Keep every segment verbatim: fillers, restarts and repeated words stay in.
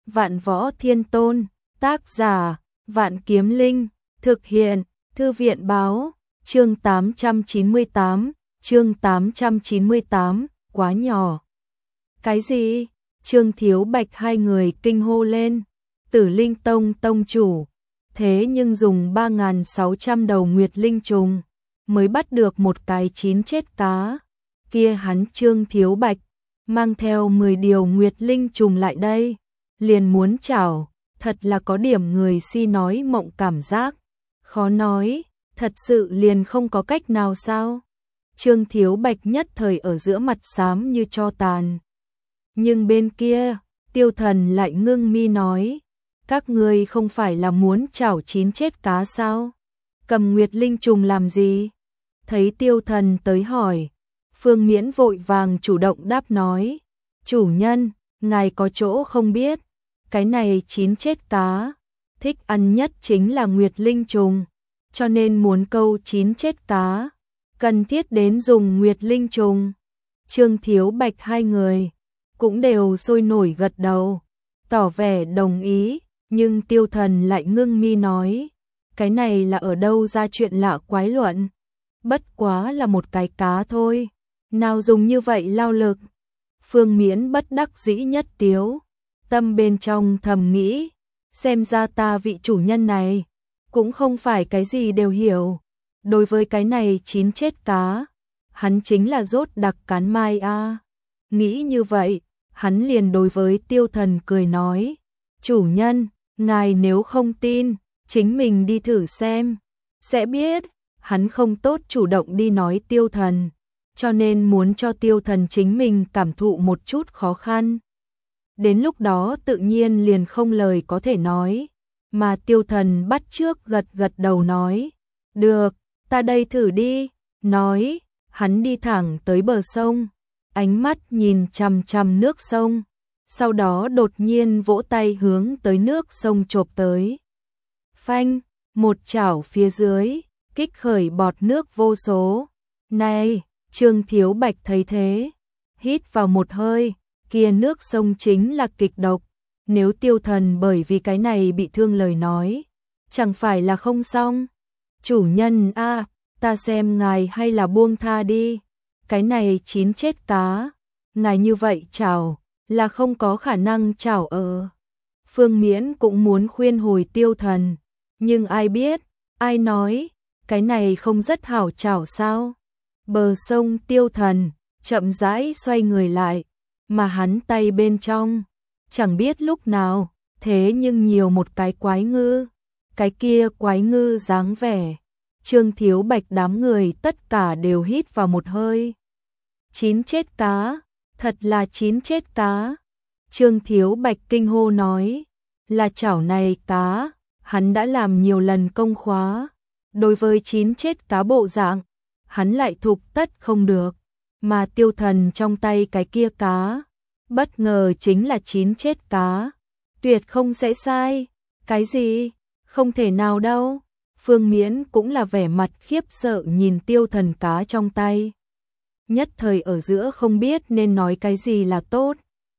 Vạn Võ Thiên Tôn, tác giả, Vạn Kiếm Linh, thực hiện, Thư viện báo, chương tám trăm chín mươi tám, chương tám trăm chín mươi tám, quá nhỏ. Cái gì? Trương Thiếu Bạch hai người kinh hô lên, Tử Linh Tông tông chủ, thế nhưng dùng ba nghìn sáu trăm đầu Nguyệt Linh trùng, mới bắt được một cái chín chết cá, kia hắn Trương Thiếu Bạch, mang theo mười điều Nguyệt Linh trùng lại đây, liền muốn chảo, thật là có điểm người si nói mộng cảm giác, khó nói, thật sự liền không có cách nào sao? Trương Thiếu Bạch nhất thời ở giữa mặt xám như tro tàn. Nhưng bên kia, Tiêu Thần lại ngưng mi nói, các ngươi không phải là muốn chảo chín chết cá sao? Cầm Nguyệt Linh trùng làm gì? Thấy Tiêu Thần tới hỏi, Phương Miễn vội vàng chủ động đáp nói, chủ nhân, ngài có chỗ không biết, cái này chín chết cá, thích ăn nhất chính là Nguyệt Linh trùng, cho nên muốn câu chín chết cá, cần thiết đến dùng Nguyệt Linh trùng. Trương Thiếu Bạch hai người cũng đều sôi nổi gật đầu, tỏ vẻ đồng ý, nhưng Tiêu Thần lại ngưng mi nói, cái này là ở đâu ra chuyện lạ quái luận, bất quá là một cái cá thôi, nào dùng như vậy lao lực. Phương Miễn bất đắc dĩ nhất tiếu, tâm bên trong thầm nghĩ, xem ra ta vị chủ nhân này, cũng không phải cái gì đều hiểu, đối với cái này chín chết cá, hắn chính là rốt đặc cán mai a. À. Nghĩ như vậy, hắn liền đối với Tiêu Thần cười nói, chủ nhân, ngài nếu không tin, chính mình đi thử xem, sẽ biết, hắn không tốt chủ động đi nói Tiêu Thần, cho nên muốn cho Tiêu Thần chính mình cảm thụ một chút khó khăn. Đến lúc đó tự nhiên liền không lời có thể nói, mà Tiêu Thần bắt trước gật gật đầu nói, được, ta đây thử đi, nói, hắn đi thẳng tới bờ sông, ánh mắt nhìn chằm chằm nước sông, sau đó đột nhiên vỗ tay hướng tới nước sông chộp tới. Phanh, một chảo phía dưới, kích khởi bọt nước vô số. Này, Trương Thiếu Bạch thấy thế, hít vào một hơi, kia nước sông chính là kịch độc, nếu Tiêu Thần bởi vì cái này bị thương lời nói, chẳng phải là không xong. Chủ nhân a, à, ta xem ngài hay là buông tha đi, cái này chín chết cá, ngài như vậy chảo, là không có khả năng chảo ở. Phương Miễn cũng muốn khuyên hồi Tiêu Thần, nhưng ai biết, ai nói, cái này không rất hảo chảo sao? Bờ sông Tiêu Thần, chậm rãi xoay người lại, mà hắn tay bên trong, chẳng biết lúc nào, thế nhưng nhiều một cái quái ngư, cái kia quái ngư dáng vẻ. Trương Thiếu Bạch đám người tất cả đều hít vào một hơi. Chín chết cá, thật là chín chết cá. Trương Thiếu Bạch kinh hô nói, là chảo này cá, hắn đã làm nhiều lần công khóa. Đối với chín chết cá bộ dạng, hắn lại thục tất không được. Mà Tiêu Thần trong tay cái kia cá, bất ngờ chính là chín chết cá. Tuyệt không sẽ sai. Cái gì? Không thể nào đâu. Phương Miễn cũng là vẻ mặt khiếp sợ nhìn Tiêu Thần cá trong tay. Nhất thời ở giữa không biết nên nói cái gì là tốt.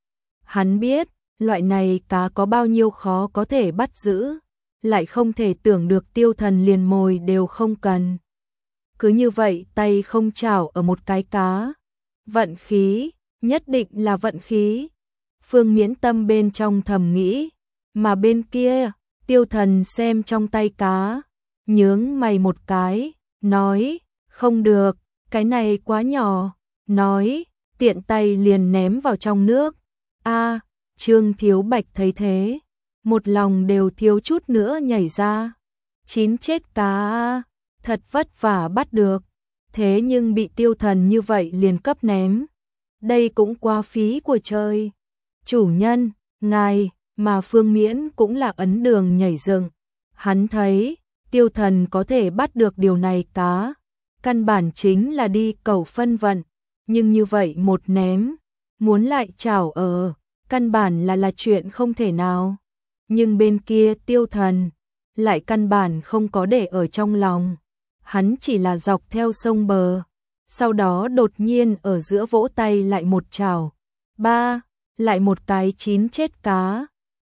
Hắn biết, loại này cá có bao nhiêu khó có thể bắt giữ, lại không thể tưởng được Tiêu Thần liền mồi đều không cần. Cứ như vậy tay không chảo ở một cái cá. Vận khí, nhất định là vận khí. Phương Miễn tâm bên trong thầm nghĩ, mà bên kia, Tiêu Thần xem trong tay cá, nhướng mày một cái, nói, không được, cái này quá nhỏ, nói, tiện tay liền ném vào trong nước. A, Trương Thiếu Bạch thấy thế, một lòng đều thiếu chút nữa nhảy ra. Chín chết cá a, thật vất vả bắt được, thế nhưng bị Tiêu Thần như vậy liền cấp ném. Đây cũng quá phí của trời. Chủ nhân, ngài, mà Phương Miễn cũng là ấn đường nhảy dựng. Hắn thấy, Tiêu Thần có thể bắt được điều này cá, căn bản chính là đi cầu phân vận, nhưng như vậy một ném, muốn lại chảo ở, căn bản là là chuyện không thể nào. Nhưng bên kia Tiêu Thần, lại căn bản không có để ở trong lòng, hắn chỉ là dọc theo sông bờ, sau đó đột nhiên ở giữa vỗ tay lại một chảo, ba, lại một cái chín chết cá,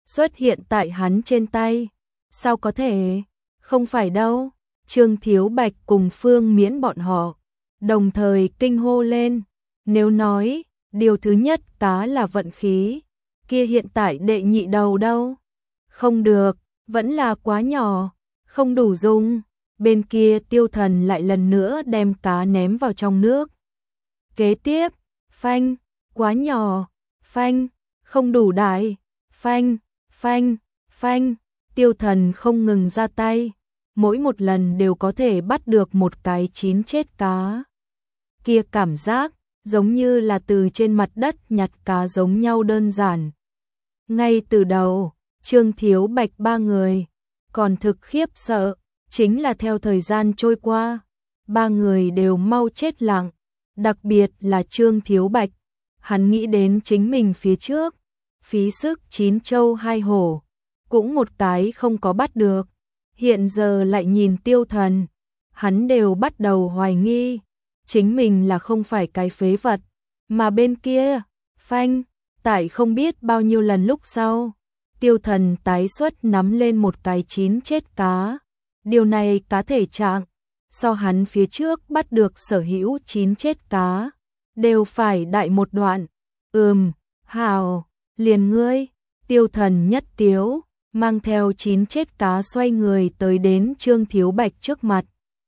xuất hiện tại hắn trên tay. Sao có thể? Không phải đâu. Trương Thiếu Bạch cùng Phương Miễn bọn họ đồng thời kinh hô lên. Nếu nói, điều thứ nhất cá là vận khí, kia hiện tại đệ nhị đầu đâu? Không được, vẫn là quá nhỏ, không đủ dùng. Bên kia Tiêu Thần lại lần nữa đem cá ném vào trong nước. Kế tiếp, phanh, quá nhỏ, phanh, không đủ đại, phanh, phanh, phanh, Tiêu Thần không ngừng ra tay, mỗi một lần đều có thể bắt được một cái chín chết cá. Kia cảm giác, giống như là từ trên mặt đất nhặt cá giống nhau đơn giản. Ngay từ đầu, Trương Thiếu Bạch ba người còn thực khiếp sợ, chính là theo thời gian trôi qua, ba người đều mau chết lặng, đặc biệt là Trương Thiếu Bạch, hắn nghĩ đến chính mình phía trước, phí sức chín châu hai hổ, cũng một cái không có bắt được, hiện giờ lại nhìn Tiêu Thần, hắn đều bắt đầu hoài nghi, chính mình là không phải cái phế vật, mà bên kia, phanh, tại không biết bao nhiêu lần lúc sau, Tiêu Thần tái xuất nắm lên một cái chín chết cá. Điều này cá thể trạng, so hắn phía trước bắt được sở hữu chín chết cá, đều phải đại một đoạn. Ừm, hào, liền ngươi, Tiêu Thần nhất tiếu, mang theo chín chết cá xoay người tới đến Trương Thiếu Bạch trước mặt.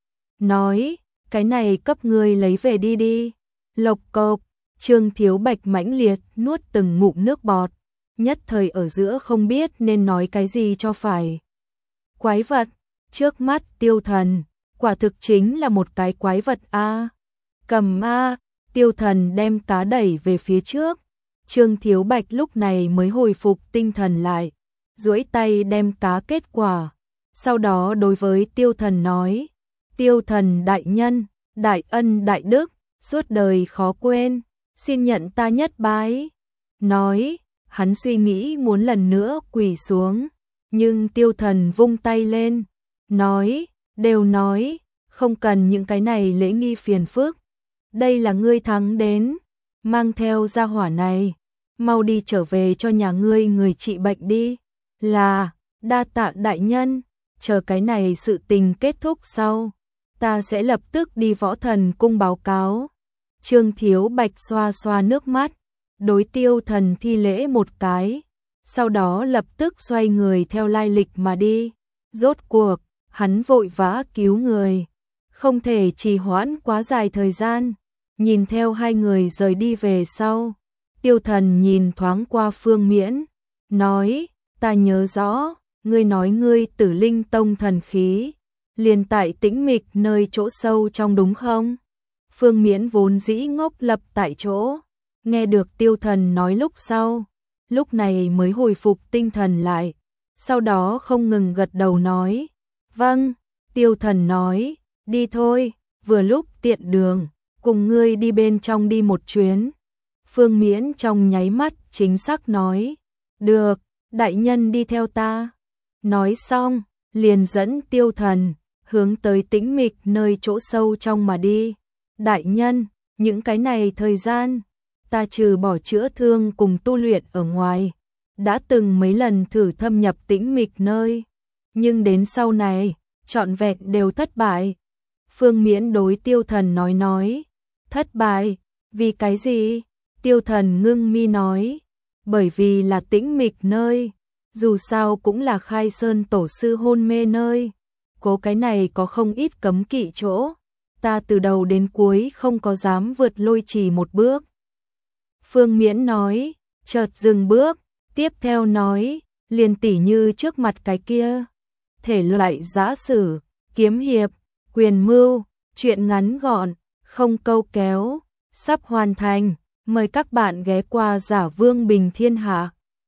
Nói, cái này cấp ngươi lấy về đi đi. Lộc cộc, Trương Thiếu Bạch mãnh liệt nuốt từng ngụm nước bọt, nhất thời ở giữa không biết nên nói cái gì cho phải. Quái vật, trước mắt Tiêu Thần, quả thực chính là một cái quái vật a. Cầm a, Tiêu Thần đem cá đẩy về phía trước. Trương Thiếu Bạch lúc này mới hồi phục tinh thần lại, duỗi tay đem cá kết quả, sau đó đối với Tiêu Thần nói: "Tiêu Thần đại nhân, đại ân đại đức, suốt đời khó quên, xin nhận ta nhất bái." Nói, hắn suy nghĩ muốn lần nữa quỳ xuống, nhưng Tiêu Thần vung tay lên, nói, đều nói, không cần những cái này lễ nghi phiền phức. Đây là ngươi thắng đến, mang theo gia hỏa này, mau đi trở về cho nhà ngươi người trị bệnh đi. Là, đa tạ đại nhân, chờ cái này sự tình kết thúc sau, ta sẽ lập tức đi Võ Thần cung báo cáo. Trương Thiếu Bạch xoa xoa nước mắt, đối Tiêu Thần thi lễ một cái, sau đó lập tức xoay người theo lai lịch mà đi. Rốt cuộc, hắn vội vã cứu người, không thể trì hoãn quá dài thời gian. Nhìn theo hai người rời đi về sau, Tiêu Thần nhìn thoáng qua Phương Miễn, nói, ta nhớ rõ, ngươi nói ngươi Tử Linh Tông thần khí, liền tại tĩnh mịch nơi chỗ sâu trong đúng không? Phương Miễn vốn dĩ ngốc lập tại chỗ, nghe được Tiêu Thần nói lúc sau, lúc này mới hồi phục tinh thần lại, sau đó không ngừng gật đầu nói, vâng. Tiêu Thần nói, đi thôi, vừa lúc tiện đường, cùng ngươi đi bên trong đi một chuyến. Phương Miễn trong nháy mắt chính xác nói, được, đại nhân đi theo ta. Nói xong, liền dẫn Tiêu Thần hướng tới tĩnh mịch nơi chỗ sâu trong mà đi. Đại nhân, những cái này thời gian, ta trừ bỏ chữa thương cùng tu luyện ở ngoài, đã từng mấy lần thử thâm nhập tĩnh mịch nơi, nhưng đến sau này, trọn vẹn đều thất bại. Phương Miễn đối Tiêu Thần nói nói, thất bại, vì cái gì? Tiêu Thần ngưng mi nói, bởi vì là tĩnh mịch nơi, dù sao cũng là Khai Sơn tổ sư hôn mê nơi, cố cái này có không ít cấm kỵ chỗ, ta từ đầu đến cuối không có dám vượt lôi trì một bước. Phương Miễn nói, chợt dừng bước, tiếp theo nói, liền tỉ như trước mặt cái kia, thể loại giã sử, kiếm hiệp, quyền mưu, chuyện ngắn gọn, không câu kéo, sắp hoàn thành, mời các bạn ghé qua Giả Vương Bình Thiên Hạ.